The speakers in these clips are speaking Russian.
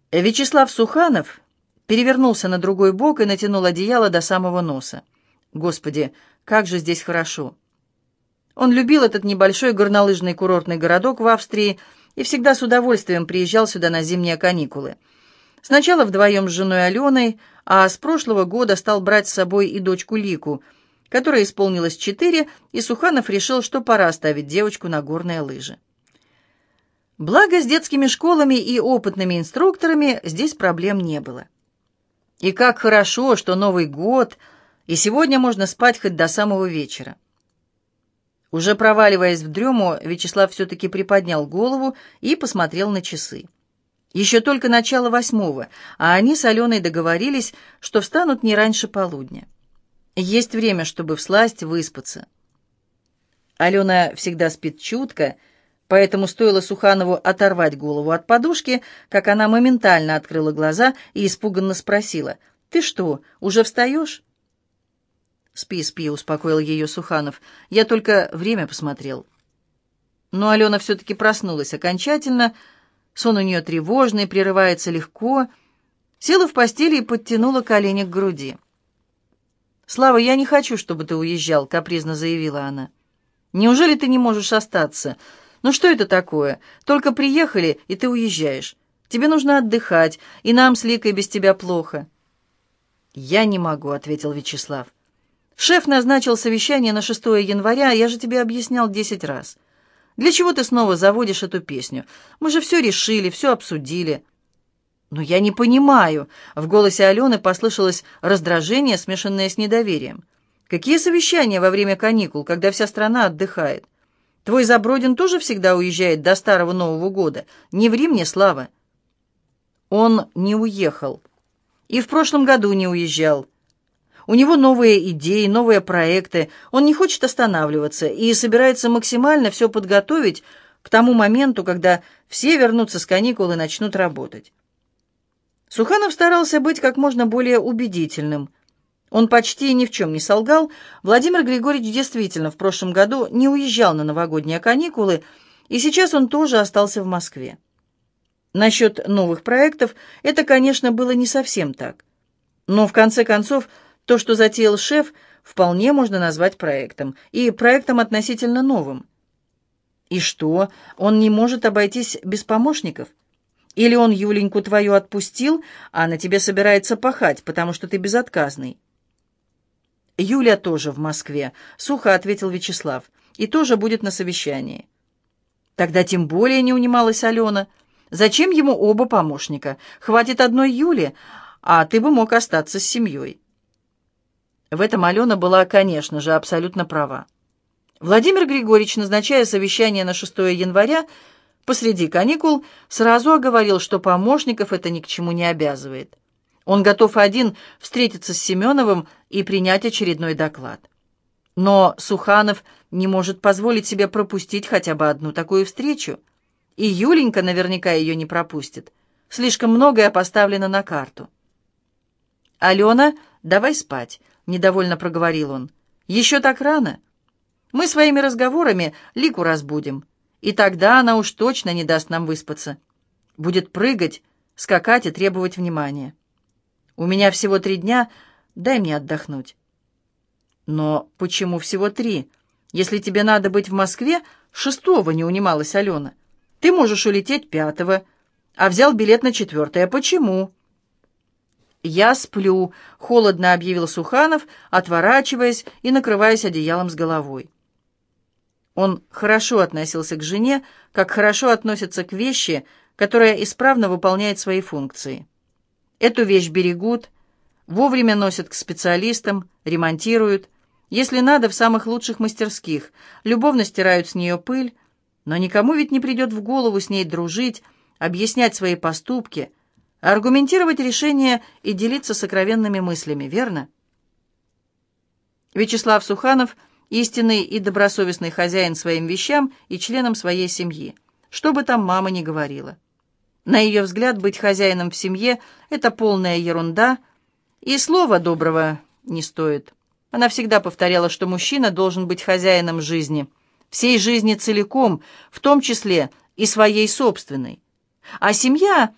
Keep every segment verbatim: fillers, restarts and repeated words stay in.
Вячеслав Суханов перевернулся на другой бок и натянул одеяло до самого носа. Господи, как же здесь хорошо! Он любил этот небольшой горнолыжный курортный городок в Австрии и всегда с удовольствием приезжал сюда на зимние каникулы. Сначала вдвоем с женой Аленой, а с прошлого года стал брать с собой и дочку Лику, которой исполнилось четыре, и Суханов решил, что пора ставить девочку на горные лыжи. Благо, с детскими школами и опытными инструкторами здесь проблем не было. И как хорошо, что Новый год, и сегодня можно спать хоть до самого вечера. Уже проваливаясь в дрему, Вячеслав все-таки приподнял голову и посмотрел на часы. Еще только начало восьмого, а они с Аленой договорились, что встанут не раньше полудня. Есть время, чтобы всласть выспаться. Алена всегда спит чутко, поэтому стоило Суханову оторвать голову от подушки, как она моментально открыла глаза и испуганно спросила: «Ты что, уже встаешь?» «Спи, спи», — успокоил ее Суханов. «Я только время посмотрел». Но Алена все-таки проснулась окончательно. Сон у нее тревожный, прерывается легко. Села в постели и подтянула колени к груди. «Слава, я не хочу, чтобы ты уезжал», — капризно заявила она. «Неужели ты не можешь остаться? Ну что это такое? Только приехали, и ты уезжаешь. Тебе нужно отдыхать, и нам с Ликой без тебя плохо». «Я не могу», — ответил Вячеслав. «Шеф назначил совещание на шестое января, я же тебе объяснял десять раз. Для чего ты снова заводишь эту песню? Мы же все решили, все обсудили». «Но я не понимаю», — в голосе Алены послышалось раздражение, смешанное с недоверием. «Какие совещания во время каникул, когда вся страна отдыхает? Твой Забродин тоже всегда уезжает до Старого Нового года. Не ври мне, Слава». Он не уехал. И в прошлом году не уезжал. У него новые идеи, новые проекты. Он не хочет останавливаться и собирается максимально все подготовить к тому моменту, когда все вернутся с каникул и начнут работать. Суханов старался быть как можно более убедительным. Он почти ни в чем не солгал. Владимир Григорьевич действительно в прошлом году не уезжал на новогодние каникулы, и сейчас он тоже остался в Москве. Насчет новых проектов это, конечно, было не совсем так. Но, в конце концов, то, что затеял шеф, вполне можно назвать проектом, и проектом относительно новым. И что, он не может обойтись без помощников? Или он Юленьку твою отпустил, а на тебе собирается пахать, потому что ты безотказный? «Юля тоже в Москве», — сухо ответил Вячеслав, — «и тоже будет на совещании». Тогда тем более не унималась Алена. Зачем ему оба помощника? Хватит одной Юли, а ты бы мог остаться с семьей. В этом Алена была, конечно же, абсолютно права. Владимир Григорьевич, назначая совещание на шестое января, посреди каникул, сразу оговорил, что помощников это ни к чему не обязывает. Он готов один встретиться с Семеновым и принять очередной доклад. Но Суханов не может позволить себе пропустить хотя бы одну такую встречу. И Юленька наверняка ее не пропустит. Слишком многое поставлено на карту. «Алена, давай спать», — недовольно проговорил он. «Еще так рано. Мы своими разговорами Лику разбудим, и тогда она уж точно не даст нам выспаться. Будет прыгать, скакать и требовать внимания. У меня всего три дня, дай мне отдохнуть». «Но почему всего три? Если тебе надо быть в Москве, шестого», — не унималась Алена. «Ты можешь улететь пятого, а взял билет на четвертое. Почему?» «Я сплю», — холодно объявил Суханов, отворачиваясь и накрываясь одеялом с головой. Он хорошо относился к жене, как хорошо относится к вещи, которая исправно выполняет свои функции. Эту вещь берегут, вовремя носят к специалистам, ремонтируют, если надо, в самых лучших мастерских, любовно стирают с нее пыль, но никому ведь не придет в голову с ней дружить, объяснять свои поступки, аргументировать решения и делиться сокровенными мыслями, верно? Вячеслав Суханов – истинный и добросовестный хозяин своим вещам и членам своей семьи, что бы там мама ни говорила. На ее взгляд, быть хозяином в семье – это полная ерунда, и слова доброго не стоит. Она всегда повторяла, что мужчина должен быть хозяином жизни, всей жизни целиком, в том числе и своей собственной. А семья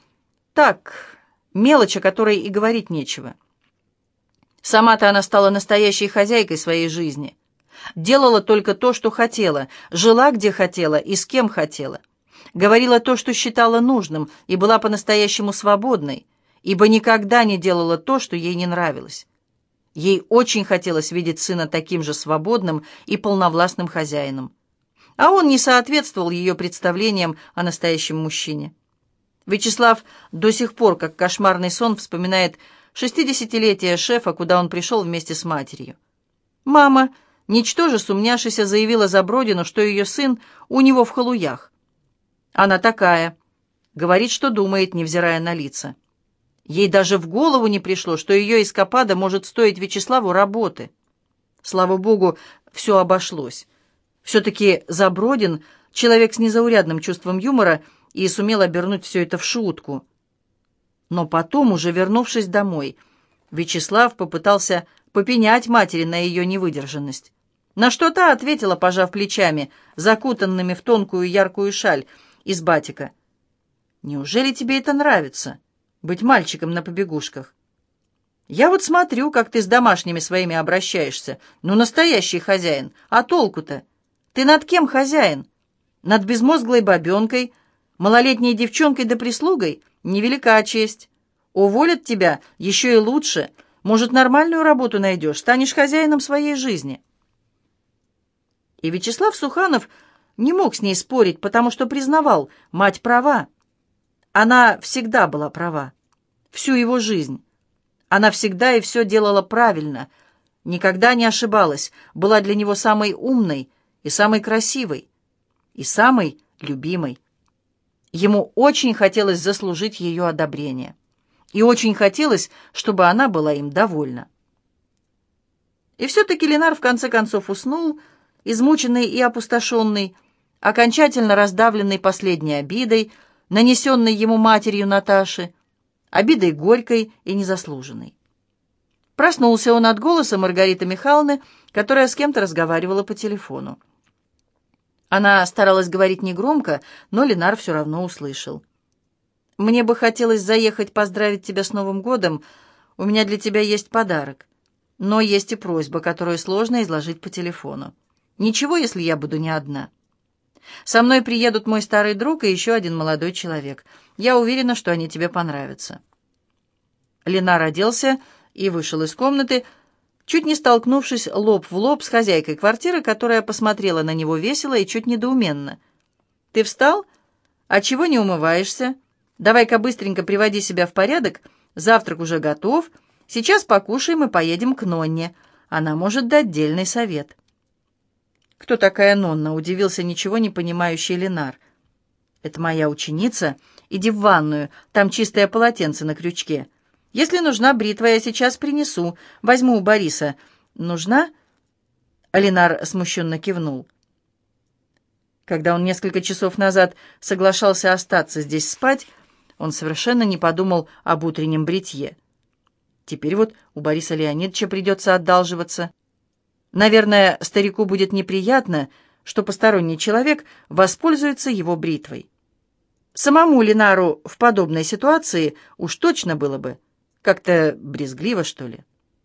Так, мелочь, о которой и говорить нечего. Сама-то она стала настоящей хозяйкой своей жизни. Делала только то, что хотела, жила, где хотела и с кем хотела. Говорила то, что считала нужным, и была по-настоящему свободной, ибо никогда не делала то, что ей не нравилось. Ей очень хотелось видеть сына таким же свободным и полновластным хозяином. А он не соответствовал ее представлениям о настоящем мужчине. Вячеслав до сих пор, как кошмарный сон, вспоминает шестидесятилетие шефа, куда он пришел вместе с матерью. Мама, ничтоже сумняшися, заявила Забродину, что ее сын у него в халуях. Она такая, говорит, что думает, невзирая на лица. Ей даже в голову не пришло, что ее эскапада может стоить Вячеславу работы. Слава богу, все обошлось. Все-таки Забродин — человек с незаурядным чувством юмора и сумел обернуть все это в шутку. Но потом, уже вернувшись домой, Вячеслав попытался попенять матери на ее невыдержанность. На что та ответила, пожав плечами, закутанными в тонкую яркую шаль из батика. «Неужели тебе это нравится, быть мальчиком на побегушках? Я вот смотрю, как ты с домашними своими обращаешься. Ну, настоящий хозяин. А толку-то? Ты над кем хозяин? Над безмозглой бабенкой, малолетней девчонкой да прислугой? Невелика честь. Уволят тебя еще и лучше. Может, нормальную работу найдешь, станешь хозяином своей жизни». И Вячеслав Суханов не мог с ней спорить, потому что признавал, мать права. Она всегда была права. Всю его жизнь. Она всегда и все делала правильно. Никогда не ошибалась. Была для него самой умной и самой красивой. И самой любимой. Ему очень хотелось заслужить ее одобрение. И очень хотелось, чтобы она была им довольна. И все-таки Ленар в конце концов уснул, измученный и опустошенный, окончательно раздавленный последней обидой, нанесенной ему матерью Наташи, обидой горькой и незаслуженной. Проснулся он от голоса Маргариты Михайловны, которая с кем-то разговаривала по телефону. Она старалась говорить негромко, но Ленар все равно услышал. «Мне бы хотелось заехать поздравить тебя с Новым годом. У меня для тебя есть подарок. Но есть и просьба, которую сложно изложить по телефону. Ничего, если я буду не одна. Со мной приедут мой старый друг и еще один молодой человек. Я уверена, что они тебе понравятся». Ленар оделся и вышел из комнаты, чуть не столкнувшись лоб в лоб с хозяйкой квартиры, которая посмотрела на него весело и чуть недоуменно. «Ты встал? А чего не умываешься? Давай-ка быстренько приводи себя в порядок. Завтрак уже готов. Сейчас покушаем и поедем к Нонне. Она может дать дельный совет». «Кто такая Нонна?» — удивился ничего не понимающий Ленар. «Это моя ученица. Иди в ванную, там чистое полотенце на крючке. Если нужна бритва, я сейчас принесу. Возьму у Бориса. Нужна?» Ленар смущенно кивнул. Когда он несколько часов назад соглашался остаться здесь спать, он совершенно не подумал об утреннем бритье. Теперь вот у Бориса Леонидовича придется одалживаться. Наверное, старику будет неприятно, что посторонний человек воспользуется его бритвой. Самому Ленару в подобной ситуации уж точно было бы как-то брезгливо, что ли.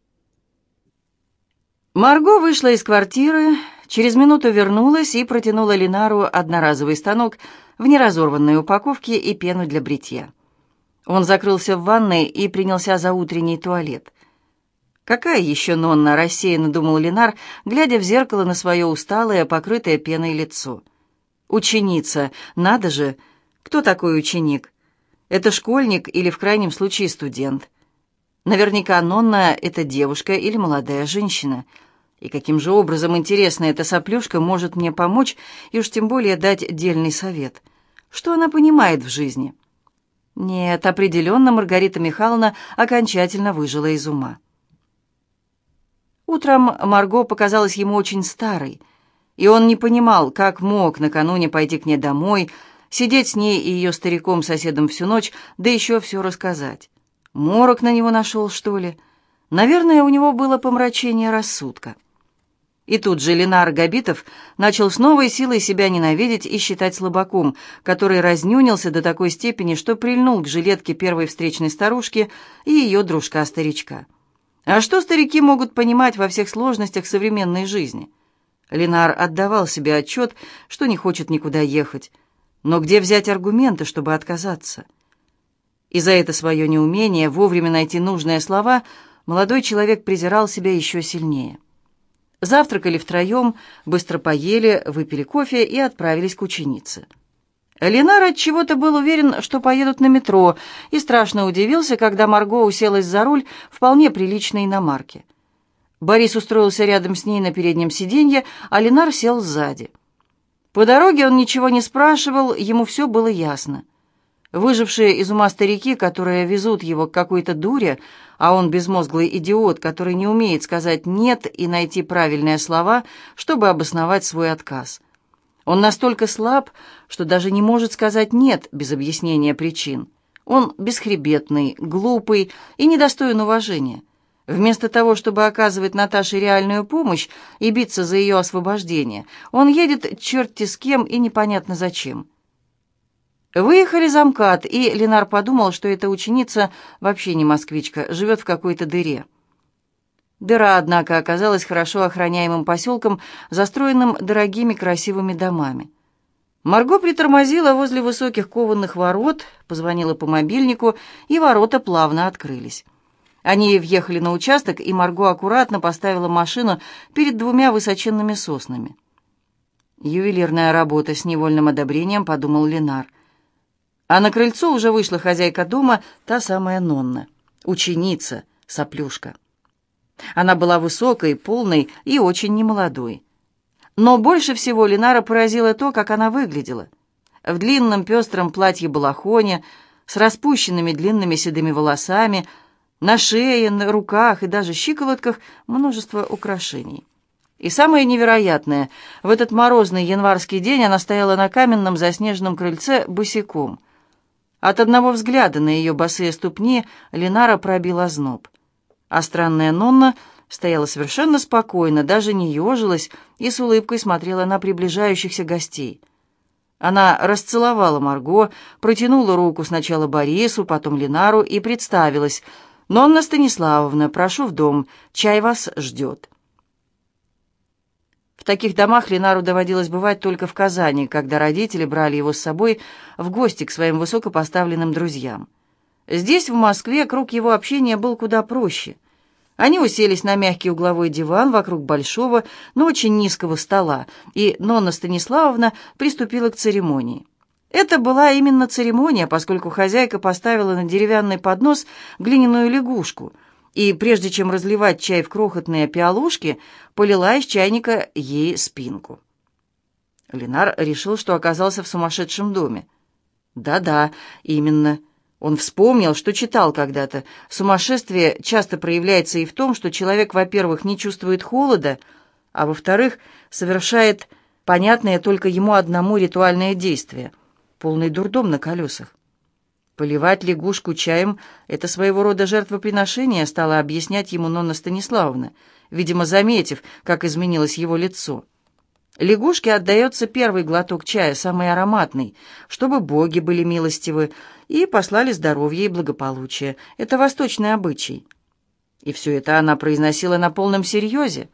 Марго вышла из квартиры, через минуту вернулась и протянула Ленару одноразовый станок в неразорванной упаковке и пену для бритья. Он закрылся в ванной и принялся за утренний туалет. «Какая еще Нонна?» — рассеянно думал Ленар, глядя в зеркало на свое усталое, покрытое пеной лицо. «Ученица! Надо же! Кто такой ученик? Это школьник или, в крайнем случае, студент? Наверняка Нонна — это девушка или молодая женщина. И каким же образом, интересно, эта соплюшка может мне помочь и уж тем более дать дельный совет? Что она понимает в жизни?» Нет, определенно Маргарита Михайловна окончательно выжила из ума. Утром Марго показалась ему очень старой, и он не понимал, как мог накануне пойти к ней домой, сидеть с ней и ее стариком-соседом всю ночь, да еще все рассказать. Морок на него нашел, что ли? Наверное, у него было помрачение рассудка. И тут же Ленар Габитов начал с новой силой себя ненавидеть и считать слабаком, который разнюнился до такой степени, что прильнул к жилетке первой встречной старушки и ее дружка-старичка. А что старики могут понимать во всех сложностях современной жизни? Ленар отдавал себе отчет, что не хочет никуда ехать. Но где взять аргументы, чтобы отказаться? И за это свое неумение вовремя найти нужные слова молодой человек презирал себя еще сильнее. Завтракали втроем, быстро поели, выпили кофе и отправились к ученице. Ленар отчего-то был уверен, что поедут на метро, и страшно удивился, когда Марго уселась за руль вполне приличной иномарки. Борис устроился рядом с ней на переднем сиденье, а Ленар сел сзади. По дороге он ничего не спрашивал, ему все было ясно. Выжившие из ума старики, которые везут его к какой-то дуре, а он безмозглый идиот, который не умеет сказать «нет» и найти правильные слова, чтобы обосновать свой отказ. Он настолько слаб, что даже не может сказать «нет» без объяснения причин. Он бесхребетный, глупый и недостоин уважения. Вместо того, чтобы оказывать Наташе реальную помощь и биться за ее освобождение, он едет черти с кем и непонятно зачем. Выехали за МКАД, и Ленар подумал, что эта ученица вообще не москвичка, живет в какой-то дыре. Дыра, однако, оказалась хорошо охраняемым поселком, застроенным дорогими красивыми домами. Марго притормозила возле высоких кованых ворот, позвонила по мобильнику, и ворота плавно открылись. Они въехали на участок, и Марго аккуратно поставила машину перед двумя высоченными соснами. «Ювелирная работа», — с невольным одобрением подумал Ленар. А на крыльцо уже вышла хозяйка дома, та самая Нонна, ученица, соплюшка. Она была высокой, полной и очень немолодой. Но больше всего Ленара поразило то, как она выглядела. В длинном пестром платье-балахоне, с распущенными длинными седыми волосами, на шее, на руках и даже щиколотках множество украшений. И самое невероятное, в этот морозный январский день она стояла на каменном заснеженном крыльце босиком. От одного взгляда на ее босые ступни Ленара пробил озноб. А странная Нонна стояла совершенно спокойно, даже не ежилась и с улыбкой смотрела на приближающихся гостей. Она расцеловала Марго, протянула руку сначала Борису, потом Ленару и представилась: «Нонна Станиславовна, прошу в дом, чай вас ждет». В таких домах Ленару доводилось бывать только в Казани, когда родители брали его с собой в гости к своим высокопоставленным друзьям. Здесь, в Москве, круг его общения был куда проще. Они уселись на мягкий угловой диван вокруг большого, но очень низкого стола, и Нонна Станиславовна приступила к церемонии. Это была именно церемония, поскольку хозяйка поставила на деревянный поднос глиняную лягушку, и прежде чем разливать чай в крохотные пиалушки, полила из чайника ей спинку. Ленар решил, что оказался в сумасшедшем доме. Да-да, именно. Он вспомнил, что читал когда-то. Сумасшествие часто проявляется и в том, что человек, во-первых, не чувствует холода, а во-вторых, совершает понятное только ему одному ритуальное действие. Полный дурдом на колесах. Поливать лягушку чаем — это своего рода жертвоприношение, стала объяснять ему Нонна Станиславовна, видимо, заметив, как изменилось его лицо. Лягушке отдается первый глоток чая, самый ароматный, чтобы боги были милостивы и послали здоровье и благополучие. Это восточный обычай. И все это она произносила на полном серьезе.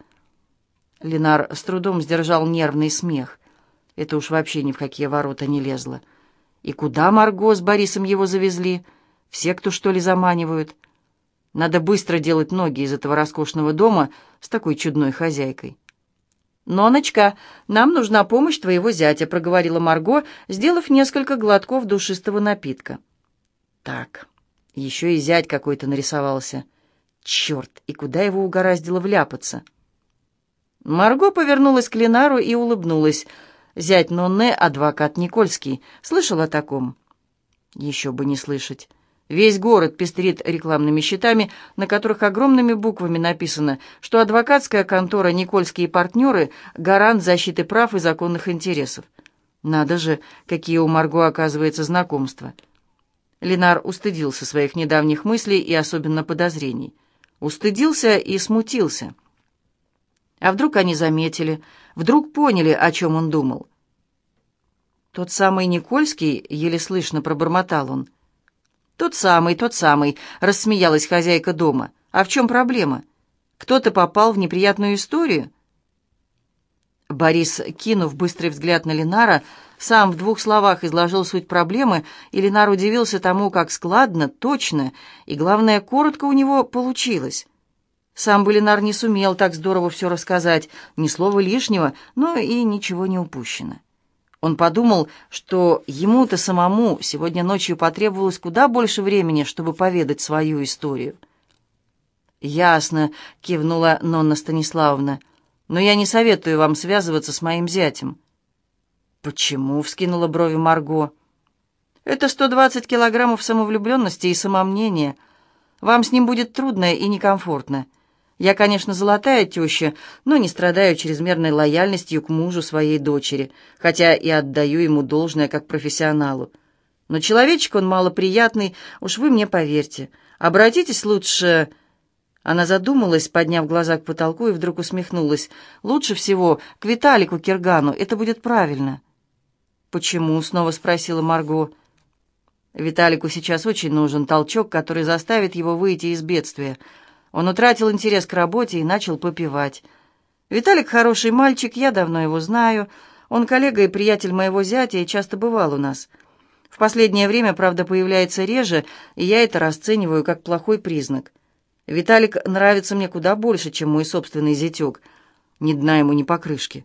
Ленар с трудом сдержал нервный смех. Это уж вообще ни в какие ворота не лезло. И куда Марго с Борисом его завезли? В секту, что ли, заманивают? Надо быстро делать ноги из этого роскошного дома с такой чудной хозяйкой. «Ноночка, нам нужна помощь твоего зятя», — проговорила Марго, сделав несколько глотков душистого напитка. Так, еще и зять какой-то нарисовался. Черт, и куда его угораздило вляпаться? Марго повернулась к Ленару и улыбнулась. Зять Нонны — адвокат Никольский. Слышал о таком? Еще бы не слышать. Весь город пестрит рекламными щитами, на которых огромными буквами написано, что адвокатская контора «Никольские партнеры» — гарант защиты прав и законных интересов. Надо же, какие у Марго, оказывается, знакомства. Ленар устыдился своих недавних мыслей и особенно подозрений. Устыдился и смутился. А вдруг они заметили, вдруг поняли, о чем он думал? «Тот самый Никольский», — еле слышно пробормотал он. «Тот самый, тот самый», — рассмеялась хозяйка дома. «А в чем проблема? Кто-то попал в неприятную историю?» Борис, кинув быстрый взгляд на Ленара, сам в двух словах изложил суть проблемы, и Ленар удивился тому, как складно, точно и, главное, коротко у него получилось. Сам бы Ленар не сумел так здорово все рассказать, ни слова лишнего, но и ничего не упущено. Он подумал, что ему-то самому сегодня ночью потребовалось куда больше времени, чтобы поведать свою историю. «Ясно», — кивнула Нонна Станиславовна, — «но я не советую вам связываться с моим зятем». «Почему?» — вскинула брови Марго. «Это сто двадцать килограммов самовлюбленности и самомнения. Вам с ним будет трудно и некомфортно. Я, конечно, золотая теща, но не страдаю чрезмерной лояльностью к мужу своей дочери, хотя и отдаю ему должное как профессионалу. Но человечек он малоприятный, уж вы мне поверьте. Обратитесь лучше...» Она задумалась, подняв глаза к потолку, и вдруг усмехнулась. «Лучше всего к Виталику Киргану, это будет правильно». «Почему?» — снова спросила Марго. «Виталику сейчас очень нужен толчок, который заставит его выйти из бедствия. Он утратил интерес к работе и начал попивать. Виталик хороший мальчик, я давно его знаю. Он коллега и приятель моего зятя и часто бывал у нас. В последнее время, правда, появляется реже, и я это расцениваю как плохой признак. Виталик нравится мне куда больше, чем мой собственный зятек. Ни дна ему, ни покрышки».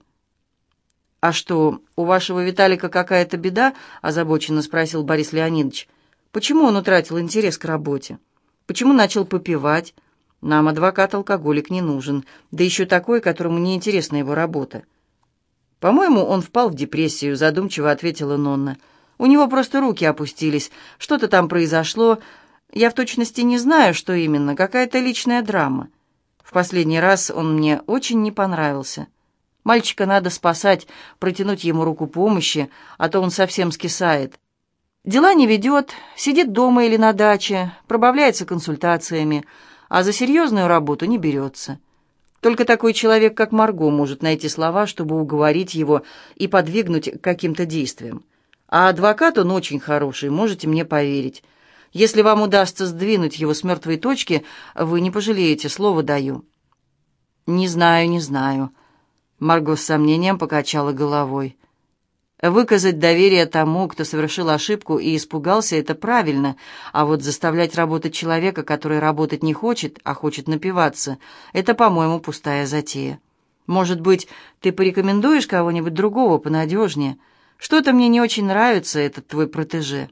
«А что, у вашего Виталика какая-то беда?» — озабоченно спросил Борис Леонидович. «Почему он утратил интерес к работе? Почему начал попивать? Нам адвокат-алкоголик не нужен, да еще такой, которому не интересна его работа». «По-моему, он впал в депрессию», — задумчиво ответила Нонна. «У него просто руки опустились. Что-то там произошло. Я в точности не знаю, что именно. Какая-то личная драма. В последний раз он мне очень не понравился. Мальчика надо спасать, протянуть ему руку помощи, а то он совсем скисает. Дела не ведет, сидит дома или на даче, пробавляется консультациями, а за серьезную работу не берется. Только такой человек, как Марго, может найти слова, чтобы уговорить его и подвигнуть к каким-то действиям. А адвокат он очень хороший, можете мне поверить. Если вам удастся сдвинуть его с мертвой точки, вы не пожалеете, слово даю». «Не знаю, не знаю». Марго с сомнением покачала головой. «Выказать доверие тому, кто совершил ошибку и испугался, это правильно, а вот заставлять работать человека, который работать не хочет, а хочет напиваться, это, по-моему, пустая затея. Может быть, ты порекомендуешь кого-нибудь другого понадежнее? Что-то мне не очень нравится, этот твой протеже».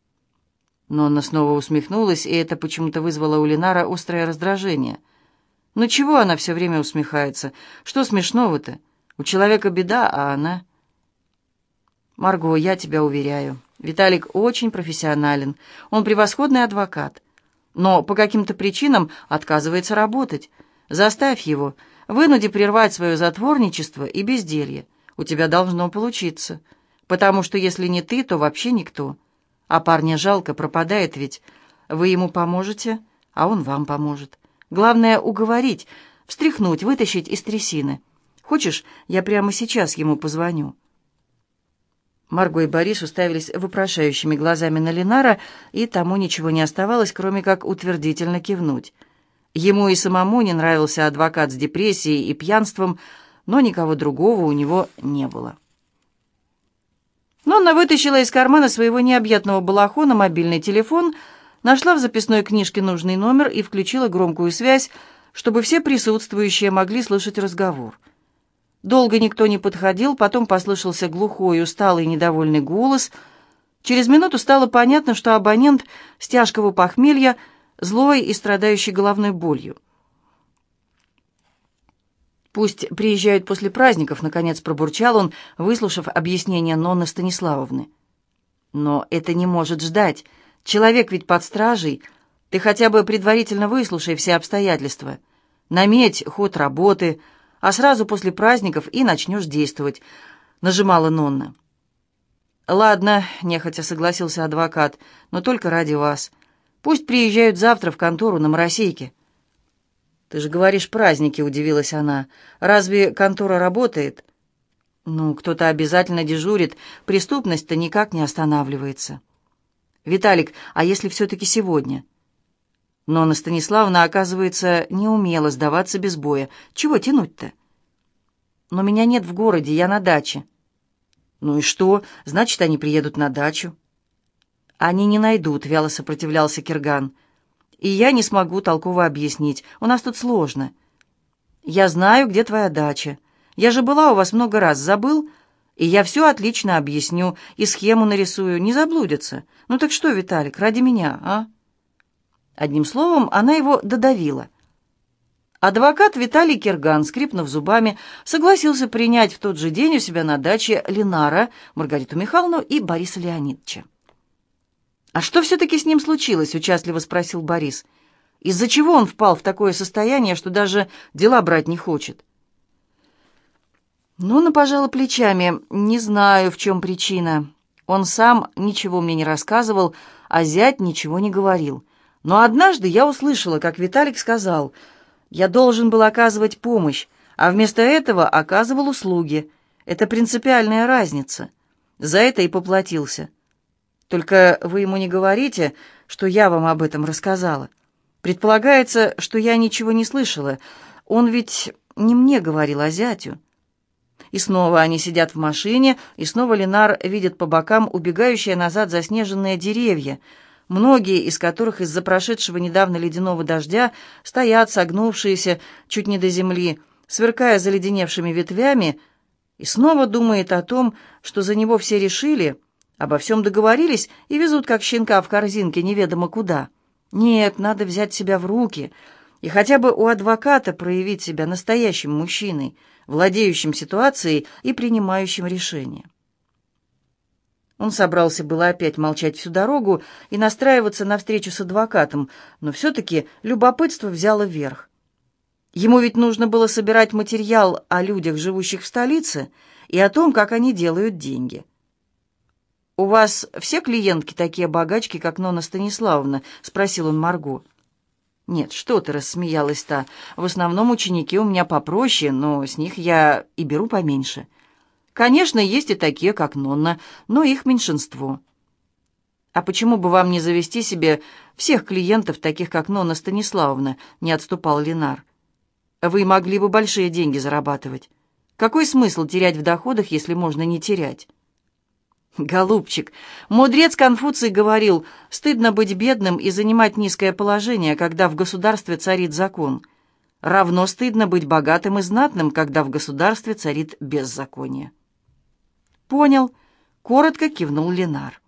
Но она снова усмехнулась, и это почему-то вызвало у Ленара острое раздражение. «Ну чего она все время усмехается? Что смешного-то? У человека беда, а она...» «Марго, я тебя уверяю, Виталик очень профессионален. Он превосходный адвокат. Но по каким-то причинам отказывается работать. Заставь его, вынуди прервать свое затворничество и безделье. У тебя должно получиться. Потому что если не ты, то вообще никто. А парня жалко, пропадает ведь. Вы ему поможете, а он вам поможет. Главное — уговорить, встряхнуть, вытащить из трясины. Хочешь, я прямо сейчас ему позвоню?» Марго и Борис уставились вопрошающими глазами на Ленара, и тому ничего не оставалось, кроме как утвердительно кивнуть. Ему и самому не нравился адвокат с депрессией и пьянством, но никого другого у него не было. Нонна вытащила из кармана своего необъятного балахона мобильный телефон, нашла в записной книжке нужный номер и включила громкую связь, чтобы все присутствующие могли слышать разговор. Долго никто не подходил, потом послышался глухой, усталый, недовольный голос. Через минуту стало понятно, что абонент с тяжкого похмелья, злой и страдающий головной болью. «Пусть приезжают после праздников», — наконец пробурчал он, выслушав объяснение Нонны Станиславовны. «Но это не может ждать. Человек ведь под стражей. Ты хотя бы предварительно выслушай все обстоятельства. Наметь ход работы, а сразу после праздников и начнешь действовать», — нажимала Нонна. «Ладно», — нехотя согласился адвокат, — «но только ради вас. Пусть приезжают завтра в контору на Моросейке». «Ты же говоришь праздники», — удивилась она. «Разве контора работает?» «Ну, кто-то обязательно дежурит. Преступность-то никак не останавливается». «Виталик, а если все-таки сегодня?» Но Анна Станиславовна, оказывается, не умела сдаваться без боя. «Чего тянуть-то?» «Но меня нет в городе, я на даче». «Ну и что? Значит, они приедут на дачу». «Они не найдут», — вяло сопротивлялся Кирган. «И я не смогу толково объяснить. У нас тут сложно». «Я знаю, где твоя дача. Я же была у вас много раз, забыл? И я все отлично объясню, и схему нарисую, не заблудятся. Ну так что, Виталик, ради меня, а?» Одним словом, она его додавила. Адвокат Виталий Кирган, скрипнув зубами, согласился принять в тот же день у себя на даче Ленара, Маргариту Михайловну и Бориса Леонидовича. «А что все-таки с ним случилось?» — участливо спросил Борис. «Из-за чего он впал в такое состояние, что даже дела брать не хочет?» Нонна пожала плечами. «Не знаю, в чем причина. Он сам ничего мне не рассказывал, а зять ничего не говорил. Но однажды я услышала, как Виталик сказал, я должен был оказывать помощь, а вместо этого оказывал услуги. Это принципиальная разница. За это и поплатился. Только вы ему не говорите, что я вам об этом рассказала. Предполагается, что я ничего не слышала. Он ведь не мне говорил, а зятю». И снова они сидят в машине, и снова Ленар видит по бокам убегающие назад заснеженные деревья, многие из которых из-за прошедшего недавно ледяного дождя стоят согнувшиеся чуть не до земли, сверкая заледеневшими ветвями, и снова думает о том, что за него все решили, обо всем договорились и везут, как щенка в корзинке, неведомо куда. Нет, надо взять себя в руки и хотя бы у адвоката проявить себя настоящим мужчиной, владеющим ситуацией и принимающим решения. Он собрался было опять молчать всю дорогу и настраиваться на встречу с адвокатом, но все-таки любопытство взяло верх. Ему ведь нужно было собирать материал о людях, живущих в столице, и о том, как они делают деньги. «У вас все клиентки такие богачки, как Нонна Станиславовна?» — спросил он Марго. «Нет, что ты», — рассмеялась та. «В основном ученики у меня попроще, но с них я и беру поменьше. Конечно, есть и такие, как Нонна, но их меньшинство». «А почему бы вам не завести себе всех клиентов, таких как Нонна Станиславовна?» — не отступал Ленар. «Вы могли бы большие деньги зарабатывать. Какой смысл терять в доходах, если можно не терять?» «Голубчик, мудрец Конфуций говорил, стыдно быть бедным и занимать низкое положение, когда в государстве царит закон. Равно стыдно быть богатым и знатным, когда в государстве царит беззаконие». «Понял», — коротко кивнул Ленар.